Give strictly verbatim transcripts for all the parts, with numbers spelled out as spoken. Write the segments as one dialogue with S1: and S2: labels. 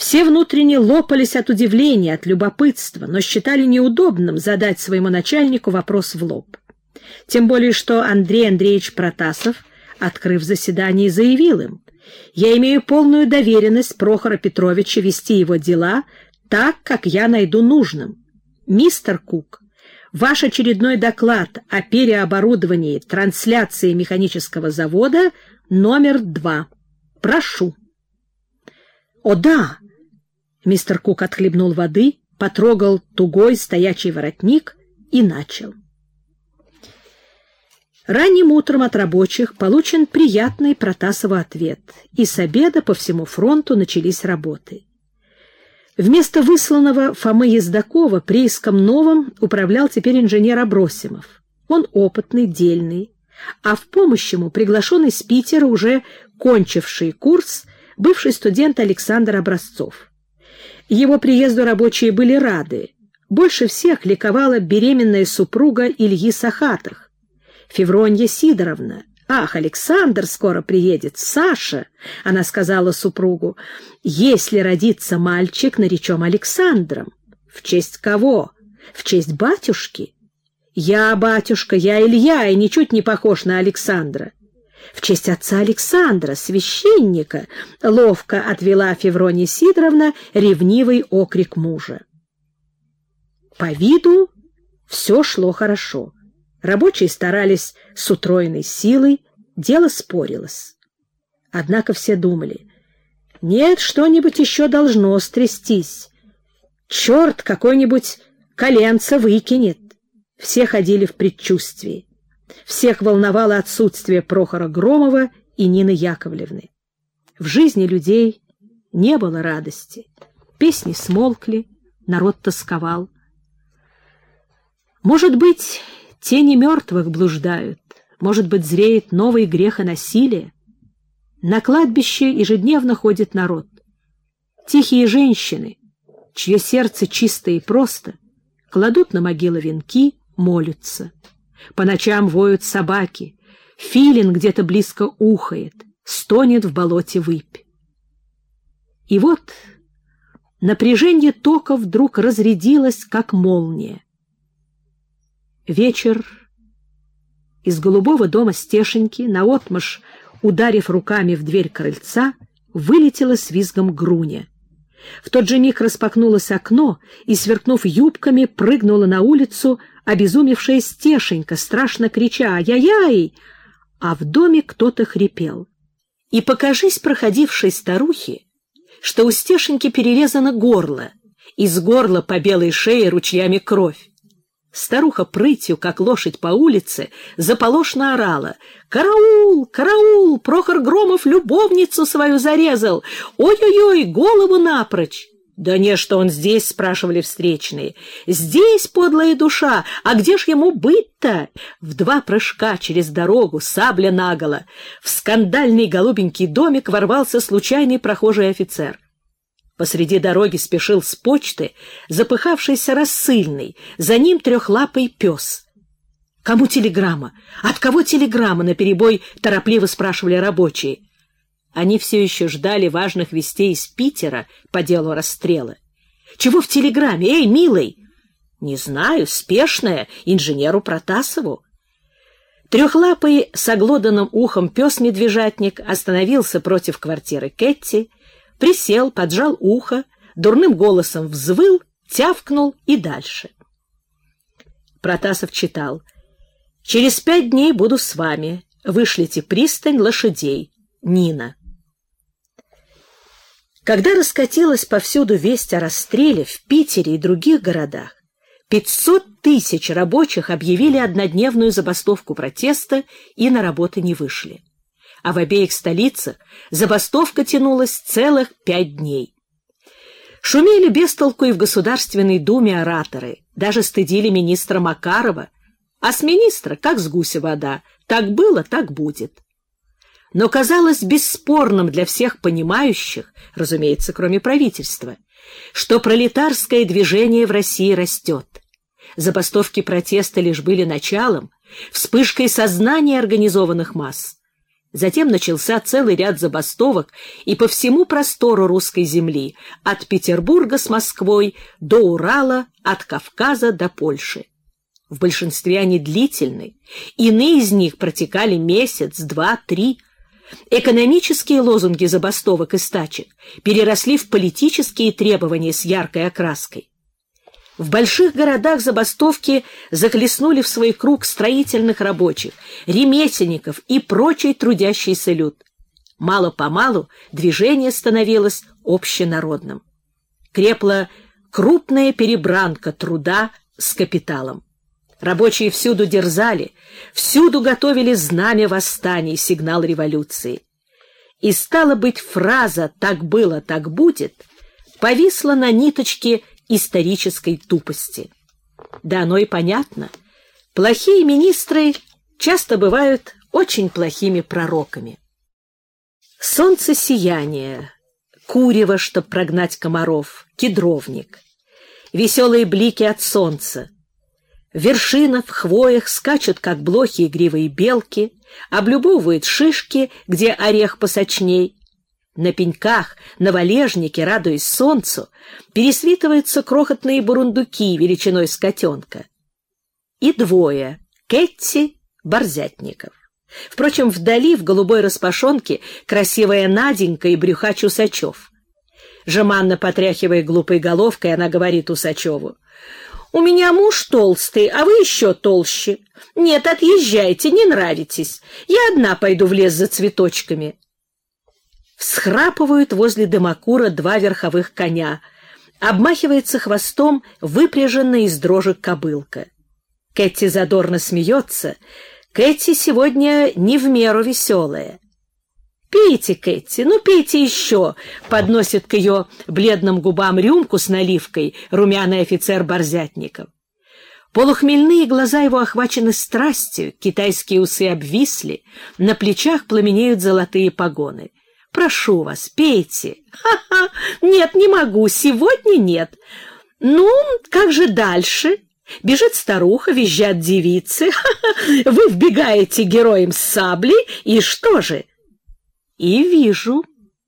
S1: Все внутренне лопались от удивления, от любопытства, но считали неудобным задать своему начальнику вопрос в лоб. Тем более, что Андрей Андреевич Протасов, открыв заседание, заявил им: «Я имею полную доверенность Прохора Петровича вести его дела так, как я найду нужным. Мистер Кук, ваш очередной доклад о переоборудовании трансляции механического завода номер два. Прошу». «О да!» Мистер Кук отхлебнул воды, потрогал тугой стоячий воротник и начал. Ранним утром от рабочих получен приятный Протасову ответ, и с обеда по всему фронту начались работы. Вместо высланного Фомы Ездакова прииском новым управлял теперь инженер Абросимов. Он опытный, дельный, а в помощь ему приглашен из Питера уже кончивший курс бывший студент Александр Образцов. Его приезду рабочие были рады. Больше всех ликовала беременная супруга Ильи Сахатых, Февронья Сидоровна. «Ах, Александр скоро приедет, Саша!» — она сказала супругу. «Если родится мальчик, наречем Александром». «В честь кого?» «В честь батюшки». «Я, батюшка, я Илья, и ничуть не похож на Александра». «В честь отца Александра, священника», — ловко отвела Февронья Сидоровна ревнивый окрик мужа. По виду все шло хорошо. Рабочие старались с утроенной силой, дело спорилось. Однако все думали: нет, что-нибудь еще должно стрястись. Черт какой-нибудь коленца выкинет. Все ходили в предчувствии. Всех волновало отсутствие Прохора Громова и Нины Яковлевны. В жизни людей не было радости. Песни смолкли, народ тосковал. Может быть, тени мертвых блуждают, может быть, зреет новый грех и насилие. На кладбище ежедневно ходит народ. Тихие женщины, чье сердце чисто и просто, кладут на могилы венки, молятся. По ночам воют собаки, филин где-то близко ухает, стонет в болоте выпь. И вот напряжение тока вдруг разрядилось, как молния. Вечер. Из голубого дома Стешеньки, наотмашь ударив руками в дверь крыльца, вылетела с визгом Груня. В тот же миг распахнулось окно, и, сверкнув юбками, прыгнула на улицу обезумевшая Стешенька, страшно крича «Ай-яй!», а в доме кто-то хрипел. И покажись проходившей старухе, что у Стешеньки перерезано горло, из горла по белой шее ручьями кровь. Старуха прытью, как лошадь по улице, заполошно орала: «Караул! Караул! Прохор Громов любовницу свою зарезал! Ой-ой-ой, голову напрочь!» «Да не, что он здесь?» — спрашивали встречные. «Здесь, подлая душа! А где ж ему быть-то?» В два прыжка через дорогу, сабля наголо, в скандальный голубенький домик ворвался случайный прохожий офицер. Посреди дороги спешил с почты запыхавшийся рассыльный, за ним трехлапый пес. «Кому телеграмма? От кого телеграмма?» — наперебой торопливо спрашивали рабочие. Они все еще ждали важных вестей из Питера по делу расстрела. «Чего в телеграмме? Эй, милый!» «Не знаю, спешная, инженеру Протасову». Трехлапый с оглоданным ухом пес-медвежатник остановился против квартиры Кэтти, присел, поджал ухо, дурным голосом взвыл, тявкнул и дальше. Протасов читал: «Через пять дней буду с вами. Вышлите пристань лошадей. Нина». Когда раскатилась повсюду весть о расстреле в Питере и других городах, пятьсот тысяч рабочих объявили однодневную забастовку протеста и на работы не вышли. А в обеих столицах забастовка тянулась целых пять дней. Шумели без толку и в Государственной Думе ораторы, даже стыдили министра Макарова, а с министра как с гуся вода, так было, так будет. Но казалось бесспорным для всех понимающих, разумеется, кроме правительства, что пролетарское движение в России растет. Забастовки протеста лишь были началом, вспышкой сознания организованных масс. Затем начался целый ряд забастовок и по всему простору русской земли, от Петербурга с Москвой до Урала, от Кавказа до Польши. В большинстве они длительны, иные из них протекали месяц, два, три. Экономические лозунги забастовок и стачек переросли в политические требования с яркой окраской. В больших городах забастовки захлестнули в свой круг строительных рабочих, ремесленников и прочий трудящийся люд. Мало-помалу движение становилось общенародным. Крепла крупная перебранка труда с капиталом. Рабочие всюду дерзали, всюду готовили знамя восстания, сигнал революции. И стало быть, фраза «так было, так будет» повисла на ниточке исторической тупости. Да оно и понятно. Плохие министры часто бывают очень плохими пророками. Солнцесияние, курево, чтоб прогнать комаров, кедровник, веселые блики от солнца. В вершинах, в хвоях скачут, как блохи, игривые белки, облюбовывают шишки, где орех посочней. На пеньках, на валежнике, радуясь солнцу, пересвитываются крохотные бурундуки величиной с котенка. И двое — Кэтти, Борзятников. Впрочем, вдали, в голубой распашонке, красивая Наденька и брюхач Усачев. Жеманно потряхивая глупой головкой, она говорит Усачеву: «У меня муж толстый, а вы еще толще. Нет, отъезжайте, не нравитесь. Я одна пойду в лес за цветочками». Всхрапывают возле дымокура два верховых коня. Обмахивается хвостом выпряженная из дрожек кобылка. Кэтти задорно смеется. Кэтти сегодня не в меру веселая. «Пейте, Кэтти, ну пейте еще», — подносит к ее бледным губам рюмку с наливкой румяный офицер Борзятников. Полухмельные глаза его охвачены страстью, китайские усы обвисли, на плечах пламенеют золотые погоны. «Прошу вас, пейте». «Ха-ха! Нет, не могу, сегодня нет». «Ну, как же дальше?» Бежит старуха, визжат девицы. Ха-ха! Вы вбегаете героем с саблей, и что же? И вижу.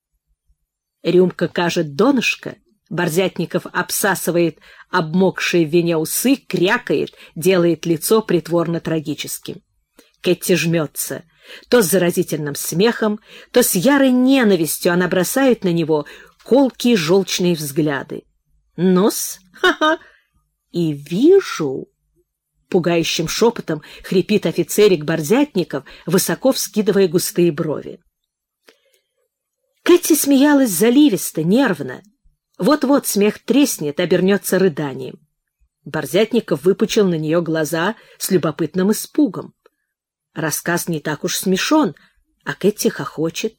S1: Рюмка кажет донышко. Борзятников обсасывает обмокшие в вине усы, крякает, делает лицо притворно трагическим. Кэтти жмется. То с заразительным смехом, то с ярой ненавистью она бросает на него колкие желчные взгляды. «Ну-с, ха-ха, и вижу!» Пугающим шепотом хрипит офицерик Борзятников, высоко вскидывая густые брови. Кэтти смеялась заливисто, нервно. Вот-вот смех треснет, обернется рыданием. Борзятников выпучил на нее глаза с любопытным испугом. Рассказ не так уж смешон, а Кэтти хохочет.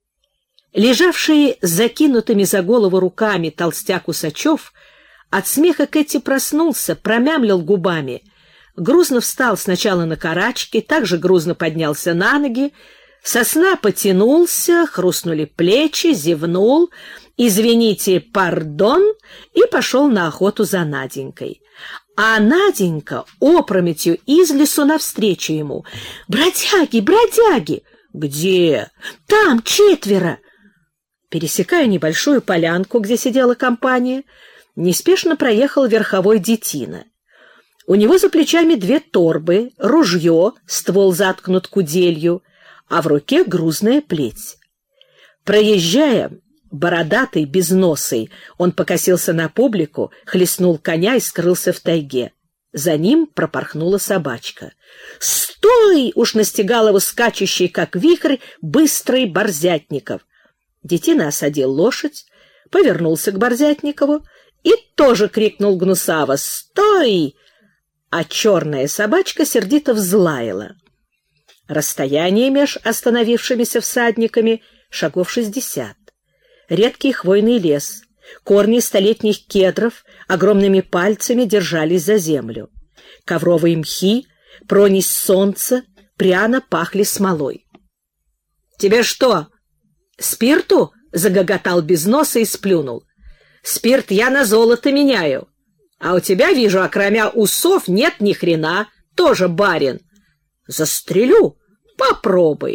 S1: Лежавший с закинутыми за голову руками толстяк Усачев от смеха Кэтти проснулся, промямлил губами, грузно встал сначала на карачки, также грузно поднялся на ноги, со сна потянулся, хрустнули плечи, зевнул, «Извините, пардон», и пошел на охоту за Наденькой. А Наденька опрометью из лесу навстречу ему. «Бродяги, бродяги!» «Где?» «Там четверо!» Пересекая небольшую полянку, где сидела компания, неспешно проехал верховой детина. У него за плечами две торбы, ружье, ствол заткнут куделью, а в руке грузная плеть. Проезжая, бородатый, безносый, он покосился на публику, хлестнул коня и скрылся в тайге. За ним пропорхнула собачка. «Стой!» — уж настигал его скачущий, как вихрь, быстрый Борзятников. Детина осадил лошадь, повернулся к Борзятникову и тоже крикнул гнусаво: «Стой!» А черная собачка сердито взлаяла. Расстояние меж остановившимися всадниками шагов шестьдесят. Редкий хвойный лес, корни столетних кедров огромными пальцами держались за землю. Ковровые мхи, пронись солнца, пряно пахли смолой. «Тебе что, спирту?» — загоготал без носа и сплюнул. «Спирт я на золото меняю. А у тебя, вижу, окромя усов нет ни хрена, тоже барин». «Застрелю? Попробуй.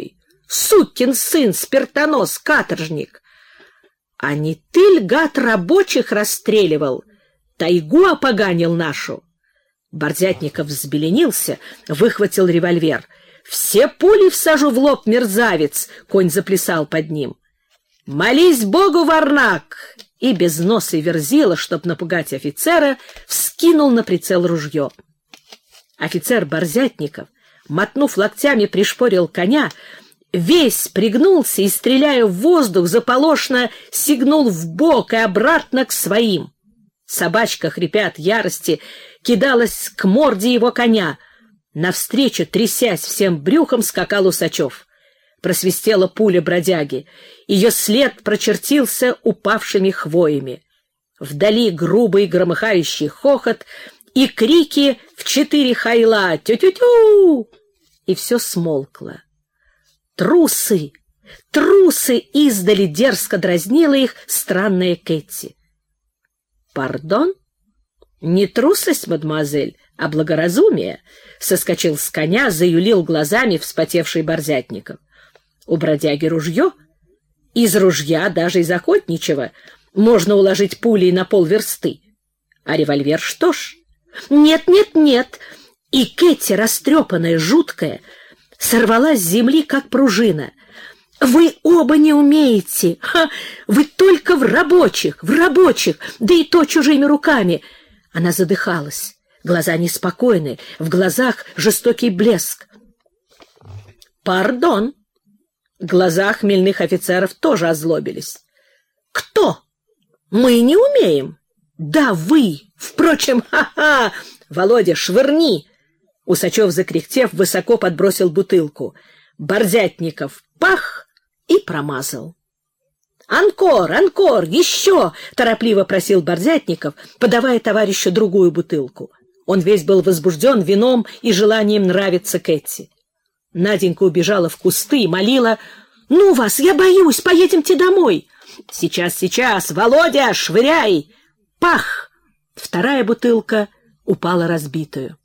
S1: сукин сын, спиртонос, каторжник! А не ты ль, гад, рабочих расстреливал, тайгу опоганил нашу? Борзятников взбеленился, выхватил револьвер. «Все пули всажу в лоб, мерзавец!» — конь заплясал под ним. «Молись Богу, Варнак!» И без носа и верзила, чтоб напугать офицера, вскинул на прицел ружье. Офицер Борзятников, мотнув локтями, пришпорил коня, весь пригнулся и, стреляя в воздух, заполошно сигнул вбок и обратно к своим. Собачка, хрипя от ярости, кидалась к морде его коня. Навстречу, трясясь всем брюхом, скакал Усачев. Просвистела пуля бродяги. Ее след прочертился упавшими хвоями. Вдали грубый громыхающий хохот и крики в четыре хайла «Тю-тю-тю!» И все смолкло. «Трусы! Трусы!» издали дерзко дразнила их странная Кэти. «Пардон? Не трусость, мадемуазель, а благоразумие!» Соскочил с коня, заюлил глазами вспотевший Борзятников. У бродяги ружье. Из ружья, даже из охотничьего, можно уложить пулей на полверсты. А револьвер что ж? Нет, нет, нет! И Кэти, растрепанная, жуткая, сорвалась с земли, как пружина. «Вы оба не умеете! Ха! Вы только в рабочих, в рабочих, да и то чужими руками!» Она задыхалась, глаза неспокойны, в глазах жестокий блеск. «Пардон!» Глаза хмельных офицеров тоже озлобились. «Кто? Мы не умеем!» «Да, вы! Впрочем, ха-ха! Володя, швырни!» Усачев, закряхтев, высоко подбросил бутылку. Борзятников пах и промазал. «Анкор, анкор, еще!» — торопливо просил Борзятников, подавая товарищу другую бутылку. Он весь был возбужден вином и желанием нравиться Кэти. Наденька убежала в кусты и молила: «Ну вас, я боюсь, поедемте домой!» «Сейчас, сейчас, Володя, швыряй!» Пах! Вторая бутылка упала разбитую.